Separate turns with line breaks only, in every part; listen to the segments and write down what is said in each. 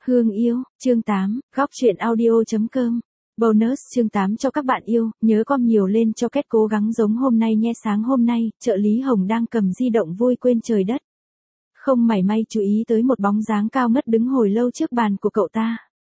Hương yêu, chương 8, góc chuyện audio.com. Bonus chương 8 cho các bạn yêu, nhớ com nhiều lên cho kết cố gắng giống hôm nay nhé. Sáng hôm nay, trợ lý Hồng đang cầm di động vui quên trời đất. Không mảy may chú ý tới một bóng dáng cao ngất đứng hồi lâu trước bàn của cậu ta.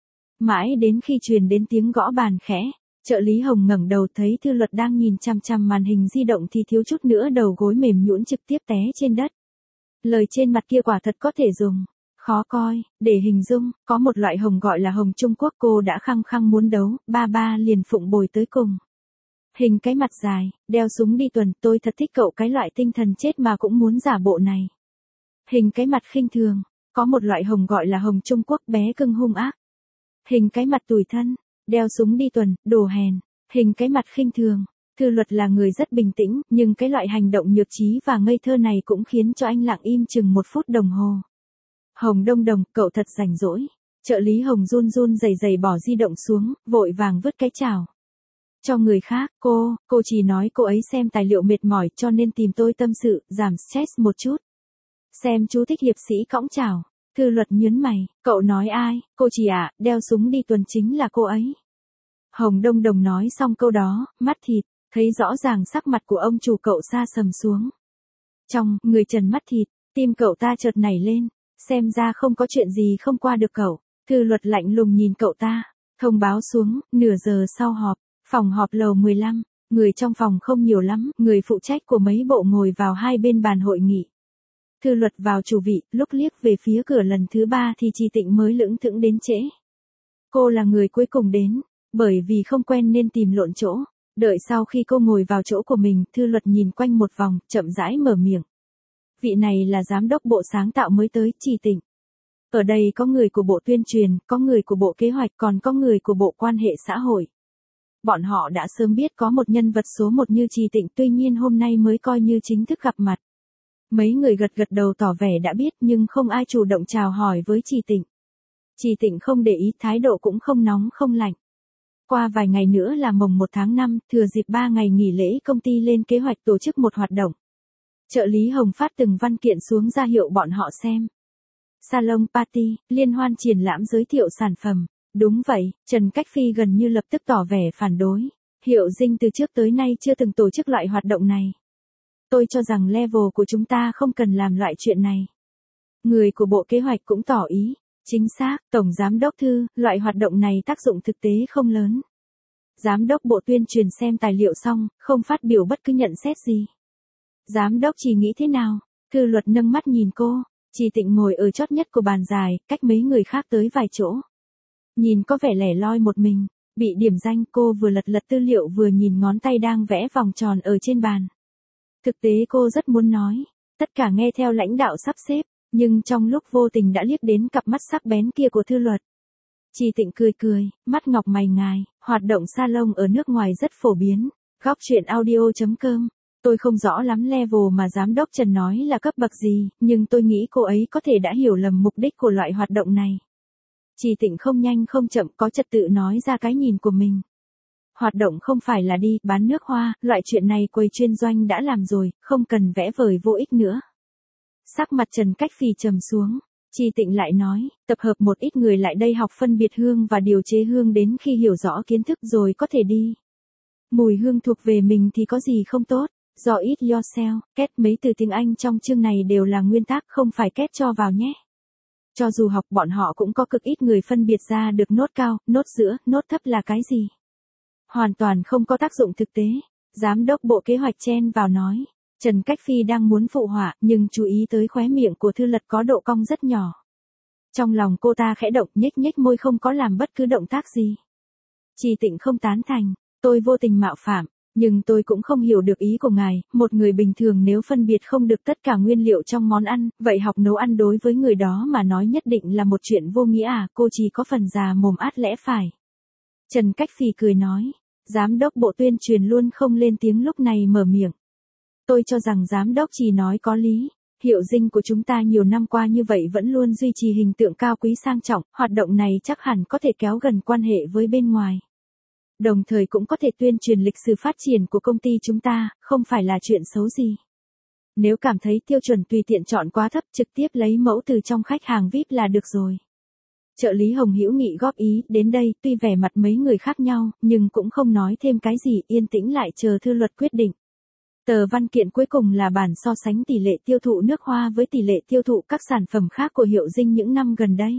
Mãi đến khi truyền đến tiếng gõ bàn khẽ, trợ lý Hồng ngẩng đầu thấy Thư Luật đang nhìn chằm chằm màn hình di động thì thiếu chút nữa đầu gối mềm nhũn trực tiếp té trên đất. Lời trên mặt kia quả thật có thể dùng. Khó coi, để hình dung, có một loại hồng gọi là hồng Trung Quốc, cô đã khăng khăng muốn đấu, ba liền phụng bồi tới cùng. Hình cái mặt dài, đeo súng đi tuần, tôi thật thích cậu cái loại tinh thần chết mà cũng muốn giả bộ này. Hình cái mặt khinh thường, có một loại hồng gọi là hồng Trung Quốc, bé cưng hung ác. Hình cái mặt tủi thân, đeo súng đi tuần, đồ hèn, hình cái mặt khinh thường. Thư Luật là người rất bình tĩnh, nhưng cái loại hành động nhược trí và ngây thơ này cũng khiến cho anh lặng im chừng 1 phút đồng hồ. Hồng Đông Đồng, cậu thật rảnh rỗi. Trợ lý Hồng run run rẩy rẩy bỏ di động xuống, vội vàng vứt cái chào cho người khác. Cô chỉ nói cô ấy xem tài liệu mệt mỏi cho nên tìm tôi tâm sự, giảm stress một chút. Xem chú thích hiệp sĩ cõng chào. Thư Luật nhớn mày, cậu nói ai? Cô chỉ đeo súng đi tuần chính là cô ấy. Hồng Đông Đồng nói xong câu đó, mắt thịt, thấy rõ ràng sắc mặt của ông chủ cậu sa sầm xuống. Trong người trần mắt thịt, tim cậu ta chợt nảy lên. Xem ra không có chuyện gì không qua được cậu. Thư Luật lạnh lùng nhìn cậu ta. Thông báo xuống, nửa giờ sau họp. Phòng họp lầu 15. Người trong phòng không nhiều lắm. Người phụ trách của mấy bộ ngồi vào hai bên bàn hội nghị. Thư Luật vào chủ vị, lúc liếc về phía cửa lần thứ 3 thì Trì Tịnh mới lững thững đến trễ. Cô là người cuối cùng đến. Bởi vì không quen nên tìm lộn chỗ. Đợi sau khi cô ngồi vào chỗ của mình, Thư Luật nhìn quanh một vòng, chậm rãi mở miệng. Vị này là giám đốc bộ sáng tạo mới tới, Trì Tịnh. Ở đây có người của bộ tuyên truyền, có người của bộ kế hoạch, còn có người của bộ quan hệ xã hội. Bọn họ đã sớm biết có một nhân vật số 1 như Trì Tịnh, tuy nhiên hôm nay mới coi như chính thức gặp mặt. Mấy người gật gật đầu tỏ vẻ đã biết nhưng không ai chủ động chào hỏi với Trì Tịnh. Trì Tịnh không để ý, thái độ cũng không nóng không lạnh. Qua vài ngày nữa là mồng 1 tháng 5, thừa dịp 3 ngày nghỉ lễ công ty lên kế hoạch tổ chức một hoạt động. Trợ lý Hồng phát từng văn kiện xuống ra hiệu bọn họ xem. Salon party, liên hoan triển lãm giới thiệu sản phẩm. Đúng vậy, Trần Cách Phi gần như lập tức tỏ vẻ phản đối. Hiệu Dinh từ trước tới nay chưa từng tổ chức loại hoạt động này. Tôi cho rằng level của chúng ta không cần làm loại chuyện này. Người của bộ kế hoạch cũng tỏ ý. Chính xác, Tổng Giám đốc Thư, loại hoạt động này tác dụng thực tế không lớn. Giám đốc bộ tuyên truyền xem tài liệu xong, không phát biểu bất cứ nhận xét gì. Giám đốc chỉ nghĩ thế nào? Thư Luật nâng mắt nhìn cô. Trì Tịnh ngồi ở chót nhất của bàn dài, cách mấy người khác tới vài chỗ. Nhìn có vẻ lẻ loi một mình. Bị điểm danh, cô vừa lật tư liệu vừa nhìn ngón tay đang vẽ vòng tròn ở trên bàn. Thực tế cô rất muốn nói. Tất cả nghe theo lãnh đạo sắp xếp. Nhưng trong lúc vô tình đã liếc đến cặp mắt sắc bén kia của Thư Luật. Trì Tịnh cười, mắt ngọc mày ngài. Hoạt động salon ở nước ngoài rất phổ biến. Góc chuyện audio.com. Tôi không rõ lắm level mà giám đốc Trần nói là cấp bậc gì, nhưng tôi nghĩ cô ấy có thể đã hiểu lầm mục đích của loại hoạt động này. Trì Tịnh không nhanh không chậm có trật tự nói ra cái nhìn của mình. Hoạt động không phải là đi bán nước hoa, loại chuyện này quầy chuyên doanh đã làm rồi, không cần vẽ vời vô ích nữa. Sắc mặt Trần Cách Phi trầm xuống. Trì Tịnh lại nói, tập hợp một ít người lại đây học phân biệt hương và điều chế hương đến khi hiểu rõ kiến thức rồi có thể đi. Mùi hương thuộc về mình thì có gì không tốt. Do it yourself, kết mấy từ tiếng Anh trong chương này đều là nguyên tắc, không phải kết cho vào nhé. Cho dù học bọn họ cũng có cực ít người phân biệt ra được nốt cao, nốt giữa, nốt thấp là cái gì. Hoàn toàn không có tác dụng thực tế. Giám đốc bộ kế hoạch chen vào nói. Trần Cách Phi đang muốn phụ họa, nhưng chú ý tới khóe miệng của Thư Luật có độ cong rất nhỏ. Trong lòng cô ta khẽ động, nhếch môi không có làm bất cứ động tác gì. Trì Tịnh không tán thành, tôi vô tình mạo phạm. Nhưng tôi cũng không hiểu được ý của ngài, một người bình thường nếu phân biệt không được tất cả nguyên liệu trong món ăn, vậy học nấu ăn đối với người đó mà nói nhất định là một chuyện vô nghĩa cô chỉ có phần già mồm át lẽ phải. Trần Cách Phi cười nói, giám đốc bộ tuyên truyền luôn không lên tiếng lúc này mở miệng. Tôi cho rằng giám đốc chỉ nói có lý, Hiệu Dinh của chúng ta nhiều năm qua như vậy vẫn luôn duy trì hình tượng cao quý sang trọng, hoạt động này chắc hẳn có thể kéo gần quan hệ với bên ngoài. Đồng thời cũng có thể tuyên truyền lịch sử phát triển của công ty chúng ta, không phải là chuyện xấu gì. Nếu cảm thấy tiêu chuẩn tùy tiện chọn quá thấp trực tiếp lấy mẫu từ trong khách hàng VIP là được rồi. Trợ lý Hồng hữu nghị góp ý, đến đây, tuy vẻ mặt mấy người khác nhau, nhưng cũng không nói thêm cái gì, yên tĩnh lại chờ Thư Luật quyết định. Tờ văn kiện cuối cùng là bản so sánh tỷ lệ tiêu thụ nước hoa với tỷ lệ tiêu thụ các sản phẩm khác của Hiệu Dinh những năm gần đây.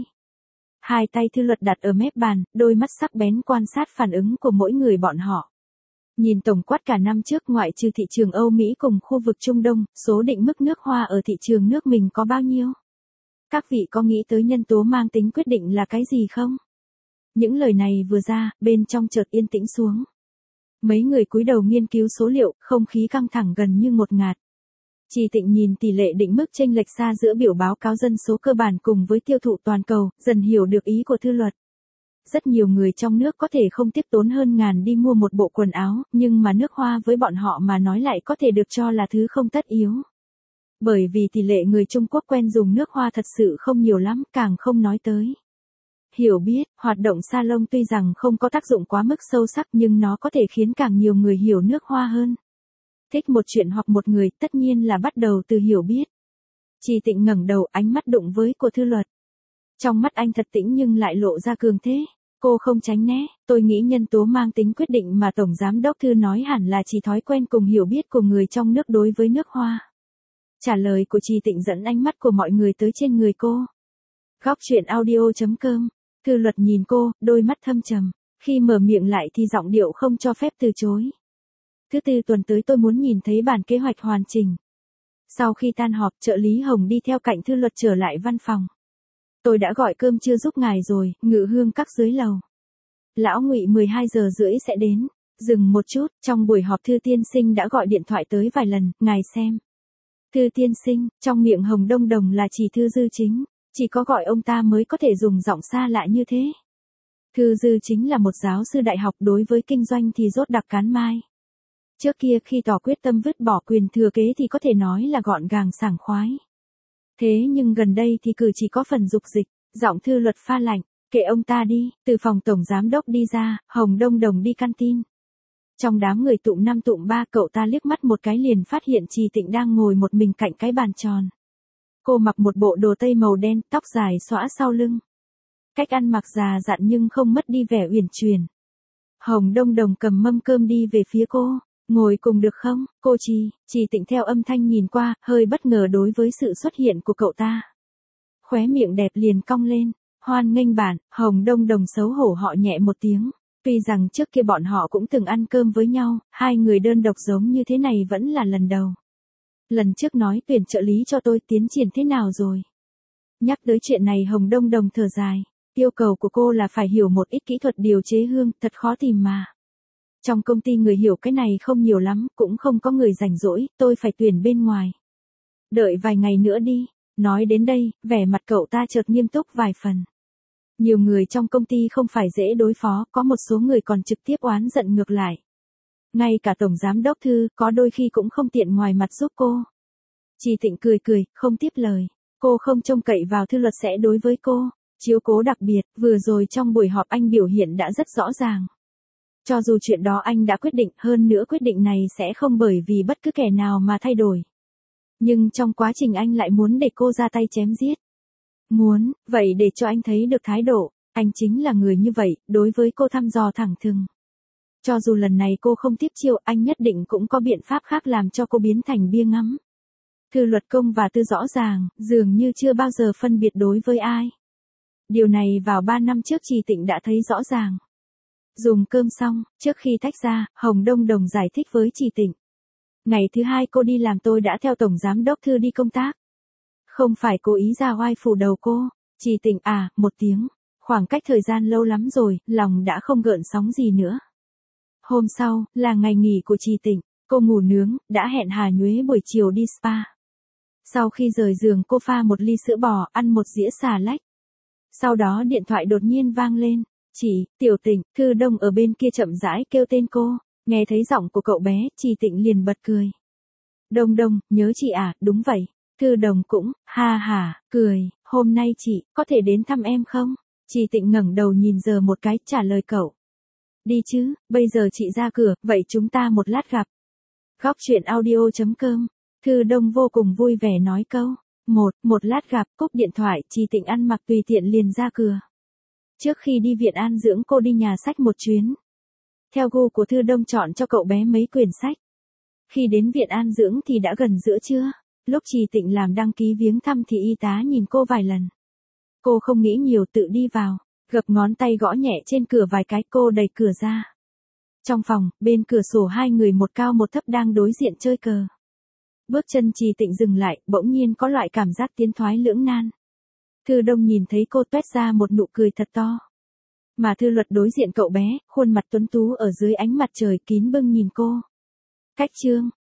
Hai tay Thư Luật đặt ở mép bàn, đôi mắt sắc bén quan sát phản ứng của mỗi người bọn họ. Nhìn tổng quát cả năm trước ngoại trừ thị trường Âu Mỹ cùng khu vực Trung Đông, số định mức nước hoa ở thị trường nước mình có bao nhiêu? Các vị có nghĩ tới nhân tố mang tính quyết định là cái gì không? Những lời này vừa ra, bên trong chợt yên tĩnh xuống. Mấy người cúi đầu nghiên cứu số liệu, không khí căng thẳng gần như ngột ngạt. Trì Tịnh nhìn tỷ lệ định mức chênh lệch xa giữa biểu báo cáo dân số cơ bản cùng với tiêu thụ toàn cầu, dần hiểu được ý của Thư Luật. Rất nhiều người trong nước có thể không tiếc tốn hơn ngàn đi mua một bộ quần áo, nhưng mà nước hoa với bọn họ mà nói lại có thể được cho là thứ không tất yếu. Bởi vì tỷ lệ người Trung Quốc quen dùng nước hoa thật sự không nhiều lắm, càng không nói tới. Hiểu biết, hoạt động salon tuy rằng không có tác dụng quá mức sâu sắc nhưng nó có thể khiến càng nhiều người hiểu nước hoa hơn. Thích một chuyện hoặc một người tất nhiên là bắt đầu từ hiểu biết. Trì Tịnh ngẩng đầu, ánh mắt đụng với của Thư Luật. Trong mắt anh thật tĩnh nhưng lại lộ ra cường thế. Cô không tránh né, tôi nghĩ nhân tố mang tính quyết định mà Tổng Giám Đốc Thư nói hẳn là chỉ thói quen cùng hiểu biết của người trong nước đối với nước hoa. Trả lời của Trì Tịnh dẫn ánh mắt của mọi người tới trên người cô. Góc truyện audio.com. Thư Luật nhìn cô, đôi mắt thâm trầm. Khi mở miệng lại thì giọng điệu không cho phép từ chối. Thứ tư tuần tới tôi muốn nhìn thấy bản kế hoạch hoàn chỉnh. Sau khi tan họp, trợ lý Hồng đi theo cạnh Thư Luật trở lại văn phòng. Tôi đã gọi cơm trưa giúp ngài rồi, Ngự Hương các dưới lầu. Lão Ngụy 12 giờ rưỡi sẽ đến. Dừng một chút, trong buổi họp Thư tiên sinh đã gọi điện thoại tới vài lần, ngài xem. Thư tiên sinh, trong miệng Hồng Đông Đồng là chỉ Thư Dư Chính, chỉ có gọi ông ta mới có thể dùng giọng xa lạ như thế. Thư Dư Chính là một giáo sư đại học, đối với kinh doanh thì rốt đặc cán mai. Trước kia khi tỏ quyết tâm vứt bỏ quyền thừa kế thì có thể nói là gọn gàng sảng khoái. Thế nhưng gần đây thì cử chỉ có phần dục dịch, giọng Thư Luật pha lạnh, kệ ông ta đi. Từ phòng tổng giám đốc đi ra, Hồng Đông Đồng đi canteen. Trong đám người tụm năm tụm ba, cậu ta liếc mắt một cái liền phát hiện Trì Tịnh đang ngồi một mình cạnh cái bàn tròn. Cô mặc một bộ đồ tây màu đen, tóc dài xõa sau lưng. Cách ăn mặc già dặn nhưng không mất đi vẻ uyển chuyển. Hồng Đông Đồng cầm mâm cơm đi về phía cô. Ngồi cùng được không, cô Trì Tịnh theo âm thanh nhìn qua, hơi bất ngờ đối với sự xuất hiện của cậu ta. Khóe miệng đẹp liền cong lên, hoan nghênh bạn. Hồng Đông Đồng xấu hổ họ nhẹ một tiếng. Tuy rằng trước kia bọn họ cũng từng ăn cơm với nhau, hai người đơn độc giống như thế này vẫn là lần đầu. Lần trước nói tuyển trợ lý cho tôi, tiến triển thế nào rồi? Nhắc tới chuyện này Hồng Đông Đồng thở dài. Yêu cầu của cô là phải hiểu một ít kỹ thuật điều chế hương, thật khó tìm mà. Trong công ty người hiểu cái này không nhiều lắm, cũng không có người rảnh rỗi, tôi phải tuyển bên ngoài. Đợi vài ngày nữa đi. Nói đến đây, vẻ mặt cậu ta chợt nghiêm túc vài phần. Nhiều người trong công ty không phải dễ đối phó, có một số người còn trực tiếp oán giận ngược lại. Ngay cả Tổng Giám Đốc Thư, có đôi khi cũng không tiện ngoài mặt giúp cô. Trì Tịnh cười cười, không tiếp lời. Cô không trông cậy vào Thư Luật sẽ đối với cô chiếu cố đặc biệt, vừa rồi trong buổi họp anh biểu hiện đã rất rõ ràng. Cho dù chuyện đó anh đã quyết định, hơn nữa quyết định này sẽ không bởi vì bất cứ kẻ nào mà thay đổi. Nhưng trong quá trình anh lại muốn để cô ra tay chém giết. Muốn, vậy để cho anh thấy được thái độ, anh chính là người như vậy, đối với cô thăm dò thẳng thừng. Cho dù lần này cô không tiếp chiêu, anh nhất định cũng có biện pháp khác làm cho cô biến thành bia ngắm. Thư Luật công và tư rõ ràng, dường như chưa bao giờ phân biệt đối với ai. Điều này vào 3 năm trước Trì Tịnh đã thấy rõ ràng. Dùng cơm xong, trước khi tách ra, Hồng Đông Đồng giải thích với Trì Tịnh. Ngày thứ hai cô đi làm tôi đã theo Tổng Giám Đốc Thư đi công tác. Không phải cố ý ra oai phủ đầu cô. Trì Tịnh một tiếng. Khoảng cách thời gian lâu lắm rồi, lòng đã không gợn sóng gì nữa. Hôm sau, là ngày nghỉ của Trì Tịnh. Cô ngủ nướng, đã hẹn Hà Nhuế buổi chiều đi spa. Sau khi rời giường cô pha một ly sữa bò, ăn một dĩa xà lách. Sau đó điện thoại đột nhiên vang lên. Tiểu Tịnh, Thư Đông ở bên kia chậm rãi kêu tên cô. Nghe thấy giọng của cậu bé, Trì Tịnh liền bật cười. Đông Đông, nhớ chị à, đúng vậy. Thư Đồng cũng, ha ha, cười, hôm nay chị, có thể đến thăm em không? Trì Tịnh ngẩng đầu nhìn giờ một cái, trả lời cậu. Đi chứ, bây giờ chị ra cửa, vậy chúng ta một lát gặp. Góc truyện audio.com. Thư Đông vô cùng vui vẻ nói câu. Một lát gặp, cúp điện thoại, Trì Tịnh ăn mặc tùy tiện liền ra cửa. Trước khi đi viện an dưỡng cô đi nhà sách một chuyến. Theo gu của Thư Đông chọn cho cậu bé mấy quyển sách. Khi đến viện an dưỡng thì đã gần giữa trưa. Lúc Trì Tịnh làm đăng ký viếng thăm thì y tá nhìn cô vài lần. Cô không nghĩ nhiều tự đi vào. Gập ngón tay gõ nhẹ trên cửa vài cái, cô đẩy cửa ra. Trong phòng, bên cửa sổ hai người một cao một thấp đang đối diện chơi cờ. Bước chân Trì Tịnh dừng lại, bỗng nhiên có loại cảm giác tiến thoái lưỡng nan. Thư Đông nhìn thấy cô toét ra một nụ cười thật to. Mà Thư Luật đối diện cậu bé, khuôn mặt tuấn tú ở dưới ánh mặt trời kín bưng nhìn cô. Cách chương